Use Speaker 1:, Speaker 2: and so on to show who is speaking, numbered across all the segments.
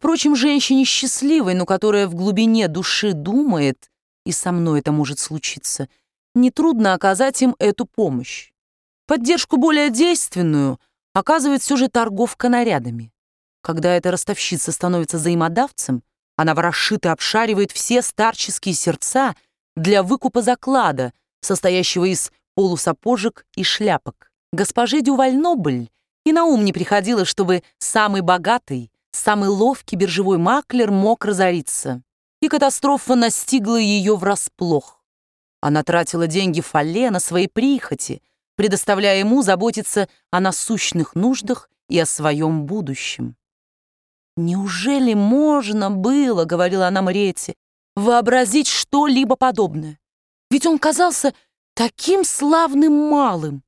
Speaker 1: Впрочем, женщине счастливой, но которая в глубине души думает, и со мной это может случиться, нетрудно оказать им эту помощь. Поддержку более действенную оказывает все же торговка нарядами. Когда эта ростовщица становится взаимодавцем, она ворошит и обшаривает все старческие сердца для выкупа заклада, состоящего из полусапожек и шляпок. Госпоже Дюваль-Нобль и на ум не приходило, чтобы самый богатый, самый ловкий биржевой маклер мог разориться. И катастрофа настигла ее врасплох. Она тратила деньги Фалле на свои прихоти, предоставляя ему заботиться о насущных нуждах и о своем будущем. «Неужели можно было, — говорила она Мариэтте, — вообразить что-либо подобное? Ведь он казался таким славным малым».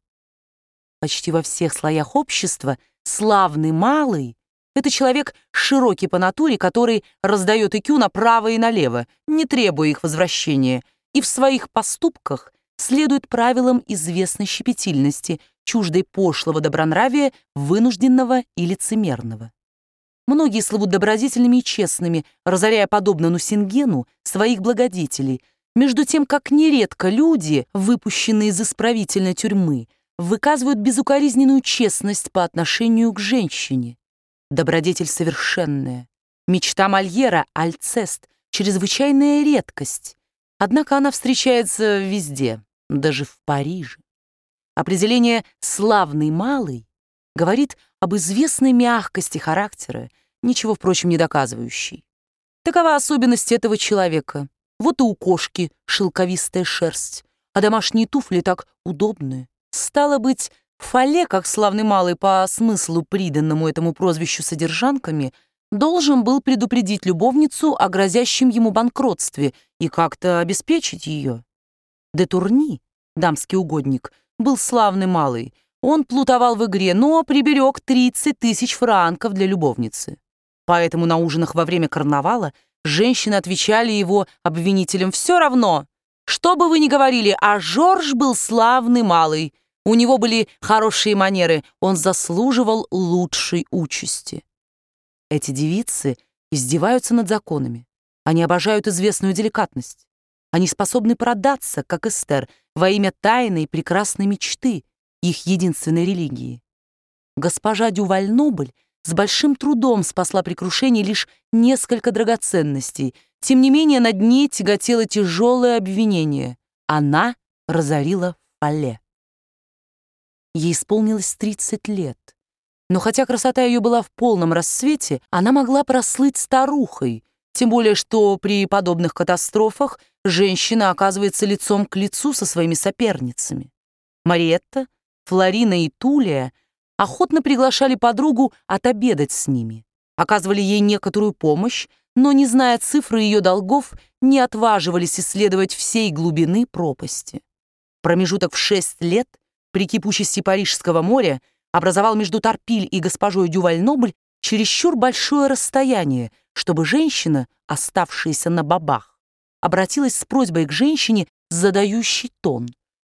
Speaker 1: Почти во всех слоях общества славный малый — это человек широкий по натуре, который раздает икю направо и налево, не требуя их возвращения, и в своих поступках следует правилам известной щепетильности, чуждой пошлого добронравия, вынужденного и лицемерного. Многие слывут добродетельными и честными, разоряя, подобно Нусингену, своих благодетелей, между тем, как нередко люди, выпущенные из исправительной тюрьмы, выказывают безукоризненную честность по отношению к женщине. Добродетель совершенная. Мечта Мольера — Альцест, чрезвычайная редкость. Однако она встречается везде, даже в Париже. Определение «славный малый» говорит об известной мягкости характера, ничего, впрочем, не доказывающей. Такова особенность этого человека. Вот и у кошки шелковистая шерсть, а домашние туфли так удобные. Стало быть, Фалле, как славный малый по смыслу, приданному этому прозвищу содержанками, должен был предупредить любовницу о грозящем ему банкротстве и как-то обеспечить ее. Де Турни, дамский угодник, был славный малый. Он плутовал в игре, но приберег 30 000 франков для любовницы. Поэтому на ужинах во время карнавала женщины отвечали его обвинителям: «Все равно, что бы вы ни говорили, а Жорж был славный малый. У него были хорошие манеры, он заслуживал лучшей участи». Эти девицы издеваются над законами. Они обожают известную деликатность. Они способны продаться, как Эстер, во имя тайной прекрасной мечты, их единственной религии. Госпожа Дюваль-Нобль с большим трудом спасла при крушении лишь несколько драгоценностей. Тем не менее, над ней тяготело тяжелое обвинение. Она разорила Фалле. Ей исполнилось 30 лет. Но хотя красота ее была в полном расцвете, она могла прослыть старухой, тем более что при подобных катастрофах женщина оказывается лицом к лицу со своими соперницами. Мариетта, Флорина и Тулия охотно приглашали подругу отобедать с ними, оказывали ей некоторую помощь, но, не зная цифры ее долгов, не отваживались исследовать всей глубины пропасти. Промежуток в 6 лет при кипучести Парижского моря образовал между Торпиль и госпожой Дюваль-Нобль чересчур большое расстояние, чтобы женщина, оставшаяся на бабах, обратилась с просьбой к женщине, задающей тон.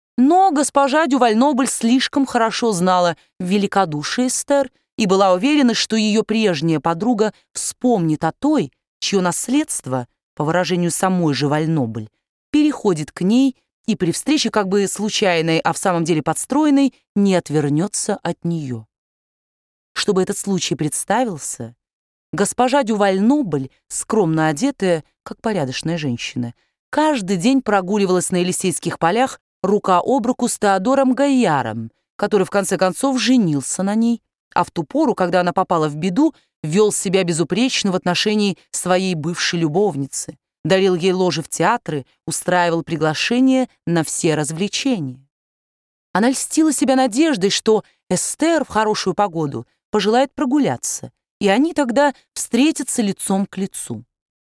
Speaker 1: Но госпожа Дюваль-Нобль слишком хорошо знала великодушие Эстер и была уверена, что ее прежняя подруга вспомнит о той, чье наследство, по выражению самой же Валь-Нобль, переходит к ней и при встрече как бы случайной, а в самом деле подстроенной, не отвернется от нее. Чтобы этот случай представился, госпожа Дюваль-Нобль, скромно одетая, как порядочная женщина, каждый день прогуливалась на Елисейских полях рука об руку с Теодором Гайяром, который в конце концов женился на ней, а в ту пору, когда она попала в беду, вел себя безупречно в отношении своей бывшей любовницы, дарил ей ложи в театры, устраивал приглашения на все развлечения. Она льстила себя надеждой, что Эстер в хорошую погоду пожелает прогуляться, и они тогда встретятся лицом к лицу.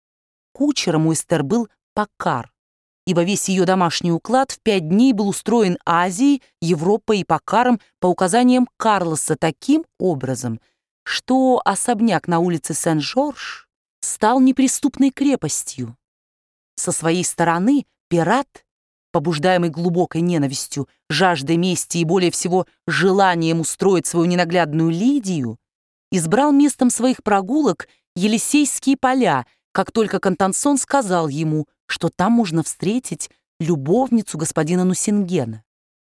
Speaker 1: Кучером у Эстер был Паккар, ибо весь ее домашний уклад в 5 дней был устроен Азией, Европой и Паккаром по указаниям Карлоса таким образом, что особняк на улице Сен-Жорж стал неприступной крепостью. Со своей стороны пират, побуждаемый глубокой ненавистью, жаждой мести и более всего желанием устроить свою ненаглядную Лидию, избрал местом своих прогулок Елисейские поля, как только Контансон сказал ему, что там можно встретить любовницу господина Нусингена.